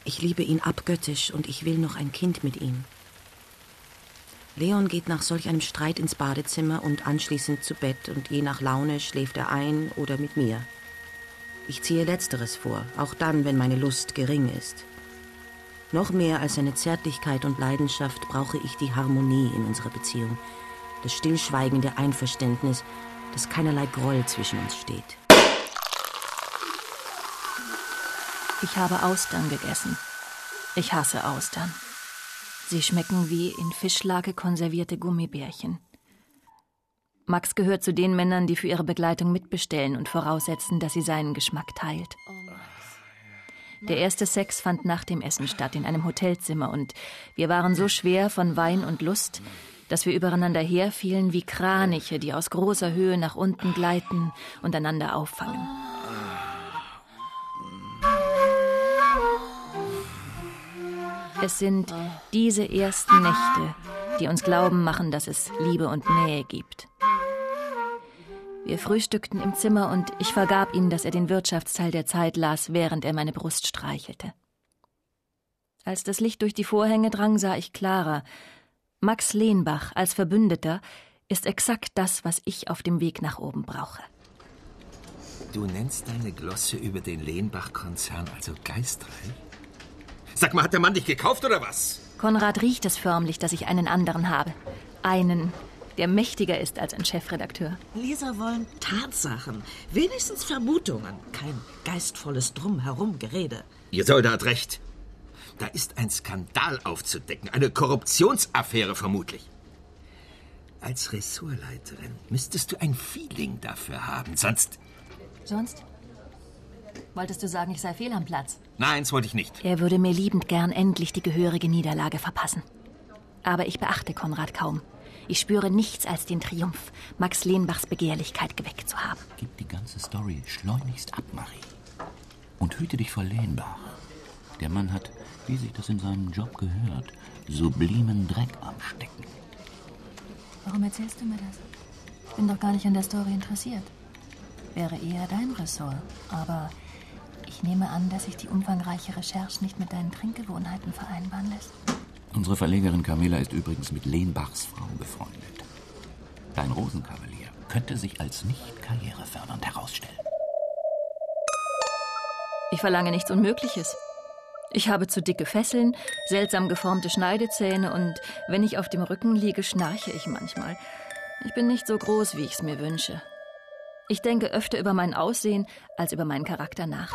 Ich liebe ihn abgöttisch und ich will noch ein Kind mit ihm. Leon geht nach solch einem Streit ins Badezimmer und anschließend zu Bett und je nach Laune schläft er ein oder mit mir. Ich ziehe Letzteres vor, auch dann, wenn meine Lust gering ist. Noch mehr als seine Zärtlichkeit und Leidenschaft brauche ich die Harmonie in unserer Beziehung, das stillschweigende Einverständnis, dass keinerlei Groll zwischen uns steht. Ich habe Austern gegessen. Ich hasse Austern. Sie schmecken wie in Fischlake konservierte Gummibärchen. Max gehört zu den Männern, die für ihre Begleitung mitbestellen und voraussetzen, dass sie seinen Geschmack teilt. Der erste Sex fand nach dem Essen statt, in einem Hotelzimmer, und wir waren so schwer von Wein und Lust, dass wir übereinander herfielen wie Kraniche, die aus großer Höhe nach unten gleiten und einander auffangen. Es sind diese ersten Nächte, die uns glauben machen, dass es Liebe und Nähe gibt. Wir frühstückten im Zimmer und ich vergab ihm, dass er den Wirtschaftsteil der Zeit las, während er meine Brust streichelte. Als das Licht durch die Vorhänge drang, sah ich klarer: Max Lenbach als Verbündeter ist exakt das, was ich auf dem Weg nach oben brauche. Du nennst deine Glosse über den Lenbach-Konzern also geistreich? Sag mal, hat der Mann dich gekauft oder was? Konrad riecht es förmlich, dass ich einen anderen habe. Einen, der mächtiger ist als ein Chefredakteur. Leser wollen Tatsachen, wenigstens Vermutungen, kein geistvolles Drumherum-Gerede. Ihr Soldat hat recht. Da ist ein Skandal aufzudecken, eine Korruptionsaffäre vermutlich. Als Ressortleiterin müsstest du ein Feeling dafür haben, sonst... Sonst? Wolltest du sagen, ich sei fehl am Platz? Nein, das wollte ich nicht. Er würde mir liebend gern endlich die gehörige Niederlage verpassen. Aber ich beachte Konrad kaum. Ich spüre nichts als den Triumph, Max Lenbachs Begehrlichkeit geweckt zu haben. Gib die ganze Story schleunigst ab, Marie. Und hüte dich vor Lenbach. Der Mann hat, wie sich das in seinem Job gehört, sublimen Dreck am Stecken. Warum erzählst du mir das? Ich bin doch gar nicht an der Story interessiert. Wäre eher dein Ressort. Aber ich nehme an, dass sich die umfangreiche Recherche nicht mit deinen Trinkgewohnheiten vereinbaren lässt. Unsere Verlegerin Camilla ist übrigens mit Lenbachs Frau befreundet. Dein Rosenkavalier könnte sich als nicht karrierefördernd herausstellen. Ich verlange nichts Unmögliches. Ich habe zu dicke Fesseln, seltsam geformte Schneidezähne und wenn ich auf dem Rücken liege, schnarche ich manchmal. Ich bin nicht so groß, wie ich es mir wünsche. Ich denke öfter über mein Aussehen als über meinen Charakter nach.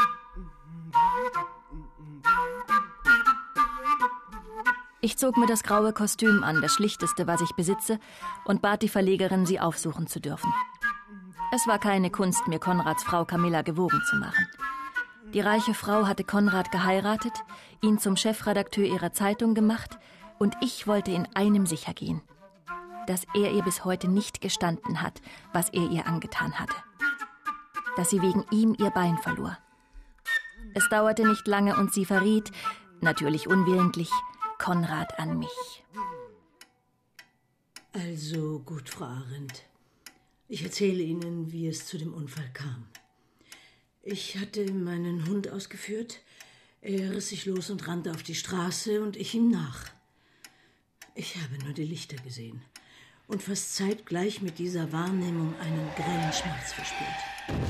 Ich zog mir das graue Kostüm an, das schlichteste, was ich besitze, und bat die Verlegerin, sie aufsuchen zu dürfen. Es war keine Kunst, mir Konrads Frau Camilla gewogen zu machen. Die reiche Frau hatte Konrad geheiratet, ihn zum Chefredakteur ihrer Zeitung gemacht, und ich wollte in einem sicher gehen: dass er ihr bis heute nicht gestanden hat, was er ihr angetan hatte. Dass sie wegen ihm ihr Bein verlor. Es dauerte nicht lange und sie verriet, natürlich unwillentlich, Konrad an mich. Also gut, Frau Arendt. Ich erzähle Ihnen, wie es zu dem Unfall kam. Ich hatte meinen Hund ausgeführt. Er riss sich los und rannte auf die Straße und ich ihm nach. Ich habe nur die Lichter gesehen und fast zeitgleich mit dieser Wahrnehmung einen grellen Schmerz verspürt.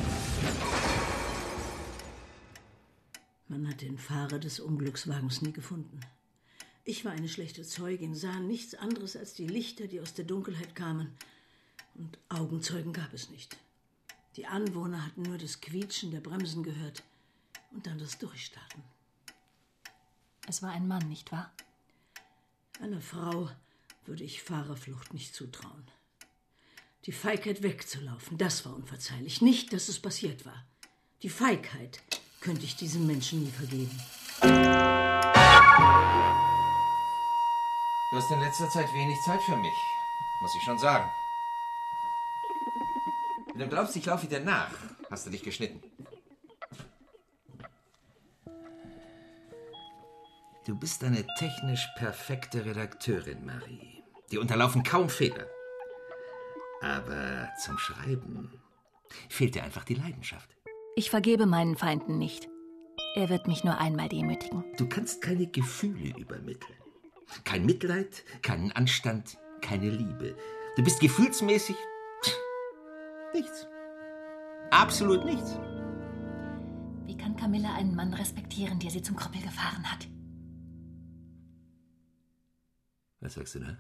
Man hat den Fahrer des Unglückswagens nie gefunden. Ich war eine schlechte Zeugin, sah nichts anderes als die Lichter, die aus der Dunkelheit kamen. Und Augenzeugen gab es nicht. Die Anwohner hatten nur das Quietschen der Bremsen gehört und dann das Durchstarten. Es war ein Mann, nicht wahr? Einer Frau würde ich Fahrerflucht nicht zutrauen. Die Feigheit wegzulaufen, das war unverzeihlich. Nicht, dass es passiert war. Die Feigheit könnte ich diesem Menschen nie vergeben. Du hast in letzter Zeit wenig Zeit für mich, muss ich schon sagen. Wenn du glaubst, ich laufe dir nach, hast du dich geschnitten. Du bist eine technisch perfekte Redakteurin, Marie. Dir unterlaufen kaum Fehler. Aber zum Schreiben fehlt dir einfach die Leidenschaft. Ich vergebe meinen Feinden nicht. Er wird mich nur einmal demütigen. Du kannst keine Gefühle übermitteln. Kein Mitleid, keinen Anstand, keine Liebe. Du bist gefühlsmäßig nichts. Absolut nichts. Wie kann Camilla einen Mann respektieren, der sie zum Krüppel gefahren hat? Was sagst du da?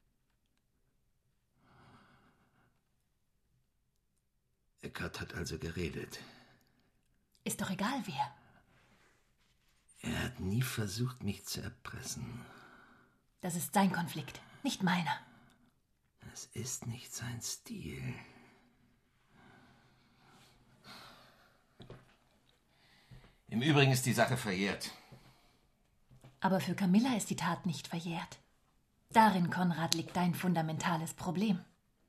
Eckart hat also geredet. Ist doch egal, wer. Er hat nie versucht, mich zu erpressen. Das ist sein Konflikt, nicht meiner. Es ist nicht sein Stil. Im Übrigen ist die Sache verjährt. Aber für Camilla ist die Tat nicht verjährt. Darin, Konrad, liegt dein fundamentales Problem.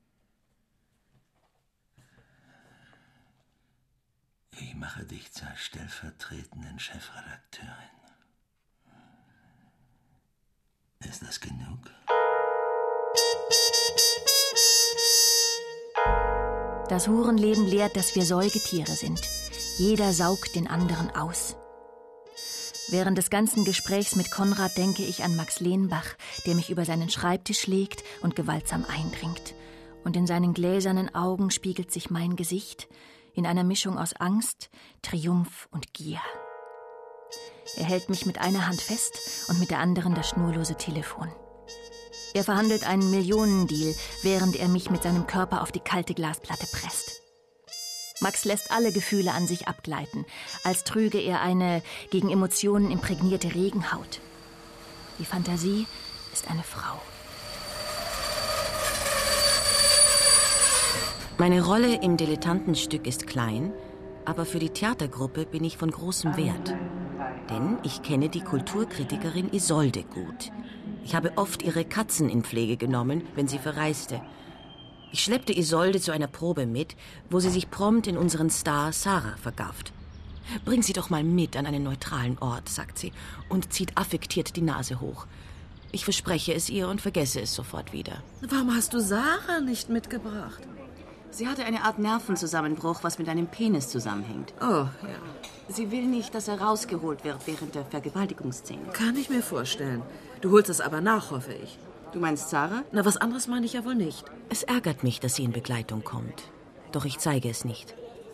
Ich mache dich zur stellvertretenden Chefredakteurin. Ist das genug? Das Hurenleben lehrt, dass wir Säugetiere sind. Jeder saugt den anderen aus. Während des ganzen Gesprächs mit Konrad denke ich an Max Lenbach, der mich über seinen Schreibtisch legt und gewaltsam eindringt. Und in seinen gläsernen Augen spiegelt sich mein Gesicht in einer Mischung aus Angst, Triumph und Gier. Er hält mich mit einer Hand fest und mit der anderen das schnurlose Telefon. Er verhandelt einen Millionendeal, während er mich mit seinem Körper auf die kalte Glasplatte presst. Max lässt alle Gefühle an sich abgleiten, als trüge er eine gegen Emotionen imprägnierte Regenhaut. Die Fantasie ist eine Frau. Meine Rolle im Dilettantenstück ist klein, aber für die Theatergruppe bin ich von großem Wert. Denn ich kenne die Kulturkritikerin Isolde gut. Ich habe oft ihre Katzen in Pflege genommen, wenn sie verreiste. Ich schleppte Isolde zu einer Probe mit, wo sie sich prompt in unseren Star Sarah vergafft. »Bring sie doch mal mit an einen neutralen Ort«, sagt sie und zieht affektiert die Nase hoch. Ich verspreche es ihr und vergesse es sofort wieder. Warum hast du Sarah nicht mitgebracht? Sie hatte eine Art Nervenzusammenbruch, was mit einem Penis zusammenhängt. Oh, ja. Sie will nicht, dass er rausgeholt wird während der Vergewaltigungsszene. Kann ich mir vorstellen. Du holst es aber nach, hoffe ich. Du meinst Sarah? Na, was anderes meine ich ja wohl nicht. Es ärgert mich, dass sie in Begleitung kommt. Doch ich zeige es nicht.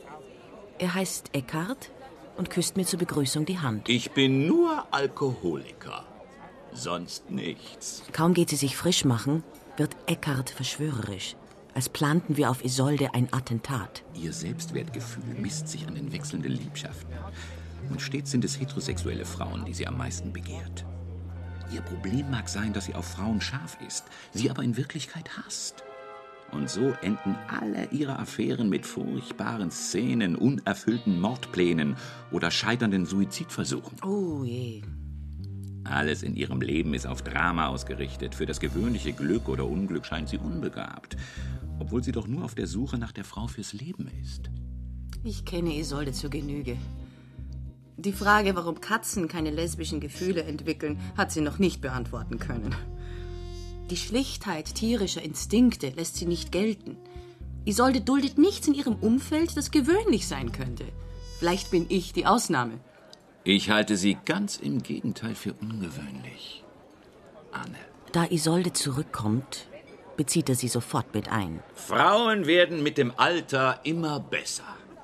Er heißt Eckart und küsst mir zur Begrüßung die Hand. Ich bin nur Alkoholiker. Sonst nichts. Kaum geht sie sich frisch machen, wird Eckart verschwörerisch. Als planten wir auf Isolde ein Attentat. Ihr Selbstwertgefühl misst sich an den wechselnden Liebschaften. Und stets sind es heterosexuelle Frauen, die sie am meisten begehrt. Ihr Problem mag sein, dass sie auf Frauen scharf ist, sie aber in Wirklichkeit hasst. Und so enden alle ihre Affären mit furchtbaren Szenen, unerfüllten Mordplänen oder scheiternden Suizidversuchen. Oh je. Alles in ihrem Leben ist auf Drama ausgerichtet. Für das gewöhnliche Glück oder Unglück scheint sie unbegabt. Obwohl sie doch nur auf der Suche nach der Frau fürs Leben ist. Ich kenne Isolde zur Genüge. Die Frage, warum Katzen keine lesbischen Gefühle entwickeln, hat sie noch nicht beantworten können. Die Schlichtheit tierischer Instinkte lässt sie nicht gelten. Isolde duldet nichts in ihrem Umfeld, das gewöhnlich sein könnte. Vielleicht bin ich die Ausnahme. Ich halte sie ganz im Gegenteil für ungewöhnlich. Anne. Da Isolde zurückkommt, bezieht er sie sofort mit ein. Frauen werden mit dem Alter immer besser.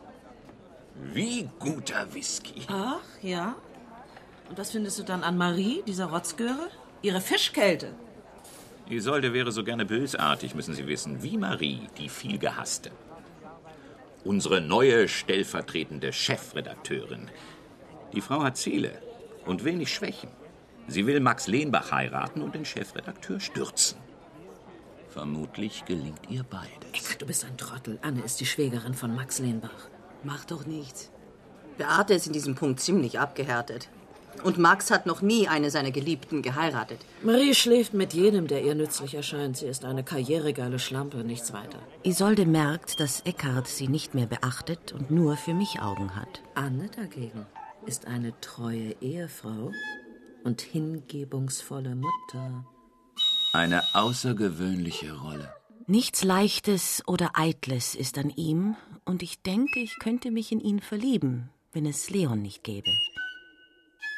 Wie guter Whisky. Ach, ja? Und was findest du dann an Marie, dieser Rotzgöre? Ihre Fischkälte. Isolde wäre so gerne bösartig, müssen Sie wissen, wie Marie, die viel gehasste. Unsere neue stellvertretende Chefredakteurin. Die Frau hat Ziele und wenig Schwächen. Sie will Max Lenbach heiraten und den Chefredakteur stürzen. Vermutlich gelingt ihr beides. Eckart, du bist ein Trottel. Anne ist die Schwägerin von Max Lenbach. Macht doch nichts. Beate ist in diesem Punkt ziemlich abgehärtet. Und Max hat noch nie eine seiner Geliebten geheiratet. Marie schläft mit jedem, der ihr nützlich erscheint. Sie ist eine karrieregeile Schlampe, nichts weiter. Isolde merkt, dass Eckart sie nicht mehr beachtet und nur für mich Augen hat. Anne dagegen ist eine treue Ehefrau und hingebungsvolle Mutter. Eine außergewöhnliche Rolle. Nichts Leichtes oder Eitles ist an ihm und ich denke, ich könnte mich in ihn verlieben, wenn es Leon nicht gäbe.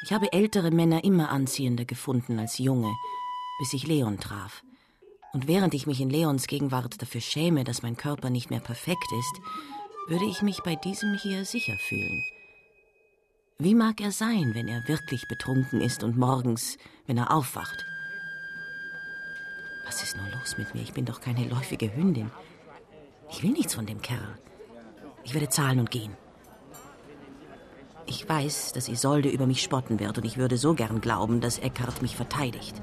Ich habe ältere Männer immer anziehender gefunden als junge, bis ich Leon traf. Und während ich mich in Leons Gegenwart dafür schäme, dass mein Körper nicht mehr perfekt ist, würde ich mich bei diesem hier sicher fühlen. Wie mag er sein, wenn er wirklich betrunken ist und morgens, wenn er aufwacht? Was ist nur los mit mir? Ich bin doch keine läufige Hündin. Ich will nichts von dem Kerl. Ich werde zahlen und gehen. Ich weiß, dass Isolde über mich spotten wird und ich würde so gern glauben, dass Eckhart mich verteidigt.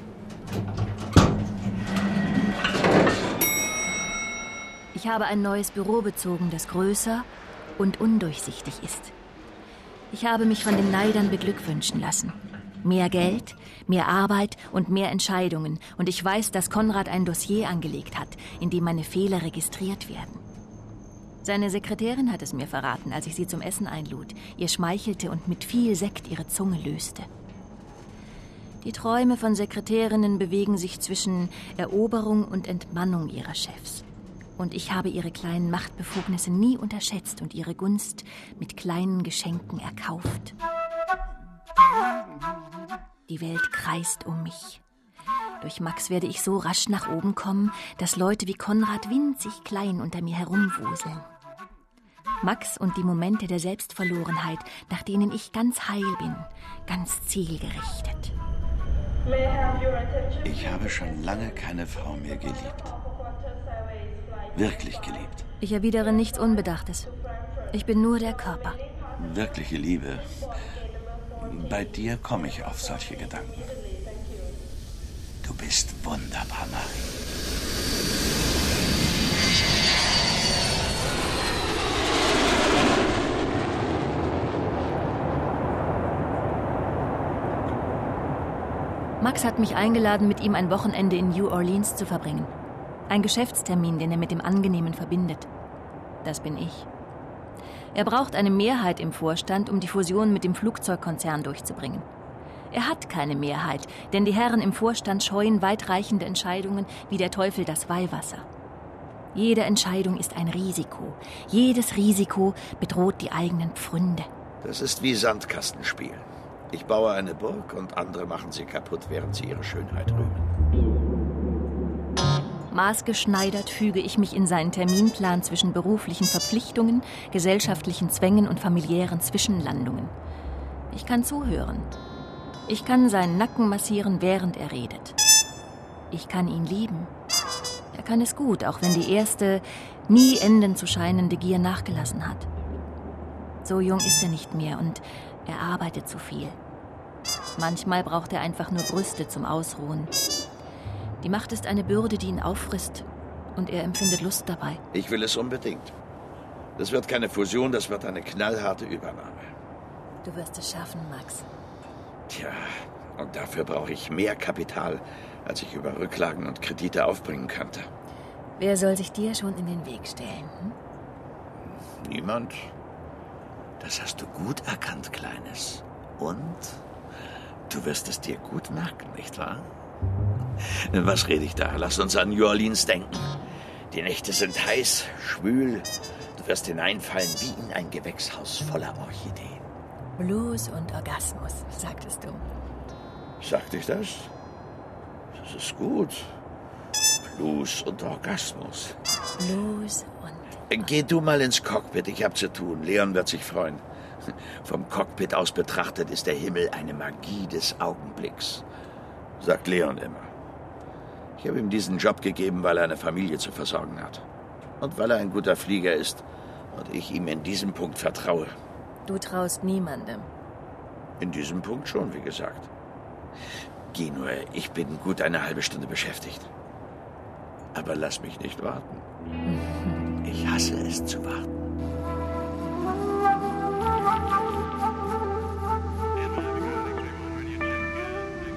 Ich habe ein neues Büro bezogen, das größer und undurchsichtig ist. Ich habe mich von den Neidern beglückwünschen lassen. Mehr Geld, mehr Arbeit und mehr Entscheidungen. Und ich weiß, dass Konrad ein Dossier angelegt hat, in dem meine Fehler registriert werden. Seine Sekretärin hat es mir verraten, als ich sie zum Essen einlud, ihr schmeichelte und mit viel Sekt ihre Zunge löste. Die Träume von Sekretärinnen bewegen sich zwischen Eroberung und Entmannung ihrer Chefs. Und ich habe ihre kleinen Machtbefugnisse nie unterschätzt und ihre Gunst mit kleinen Geschenken erkauft. Die Welt kreist um mich. Durch Max werde ich so rasch nach oben kommen, dass Leute wie Konrad winzig klein unter mir herumwuseln. Max und die Momente der Selbstverlorenheit, nach denen ich ganz heil bin, ganz zielgerichtet. Ich habe schon lange keine Frau mehr geliebt. Wirklich geliebt. Ich erwidere nichts Unbedachtes. Ich bin nur der Körper. Wirkliche Liebe. Bei dir komme ich auf solche Gedanken. Du bist wunderbar, Marie. Max hat mich eingeladen, mit ihm ein Wochenende in New Orleans zu verbringen. Ein Geschäftstermin, den er mit dem Angenehmen verbindet. Das bin ich. Er braucht eine Mehrheit im Vorstand, um die Fusion mit dem Flugzeugkonzern durchzubringen. Er hat keine Mehrheit, denn die Herren im Vorstand scheuen weitreichende Entscheidungen wie der Teufel das Weihwasser. Jede Entscheidung ist ein Risiko. Jedes Risiko bedroht die eigenen Pfründe. Das ist wie Sandkastenspielen. Ich baue eine Burg und andere machen sie kaputt, während sie ihre Schönheit rühmen. Maßgeschneidert füge ich mich in seinen Terminplan zwischen beruflichen Verpflichtungen, gesellschaftlichen Zwängen und familiären Zwischenlandungen. Ich kann zuhören. Ich kann seinen Nacken massieren, während er redet. Ich kann ihn lieben. Er kann es gut, auch wenn die erste, nie enden zu scheinende Gier nachgelassen hat. So jung ist er nicht mehr und er arbeitet zu viel. Manchmal braucht er einfach nur Brüste zum Ausruhen. Die Macht ist eine Bürde, die ihn auffrisst, und er empfindet Lust dabei. Ich will es unbedingt. Das wird keine Fusion, das wird eine knallharte Übernahme. Du wirst es schaffen, Max. Tja, und dafür brauche ich mehr Kapital, als ich über Rücklagen und Kredite aufbringen könnte. Wer soll sich dir schon in den Weg stellen? Niemand. Das hast du gut erkannt, Kleines. Und du wirst es dir gut merken, nicht wahr? Was rede ich da? Lass uns an New Orleans denken. Die Nächte sind heiß, schwül. Du wirst hineinfallen wie in ein Gewächshaus voller Orchideen. Blues und Orgasmus, sagtest du. Sagte ich das? Das ist gut. Blues und Orgasmus. Blues und... Geh du mal ins Cockpit, ich hab zu tun. Leon wird sich freuen. Vom Cockpit aus betrachtet ist der Himmel eine Magie des Augenblicks. Sagt Leon immer. Ich habe ihm diesen Job gegeben, weil er eine Familie zu versorgen hat. Und weil er ein guter Flieger ist und ich ihm in diesem Punkt vertraue. Du traust niemandem. In diesem Punkt schon, wie gesagt. Geh nur, ich bin gut eine halbe Stunde beschäftigt. Aber lass mich nicht warten. Ich hasse es zu warten.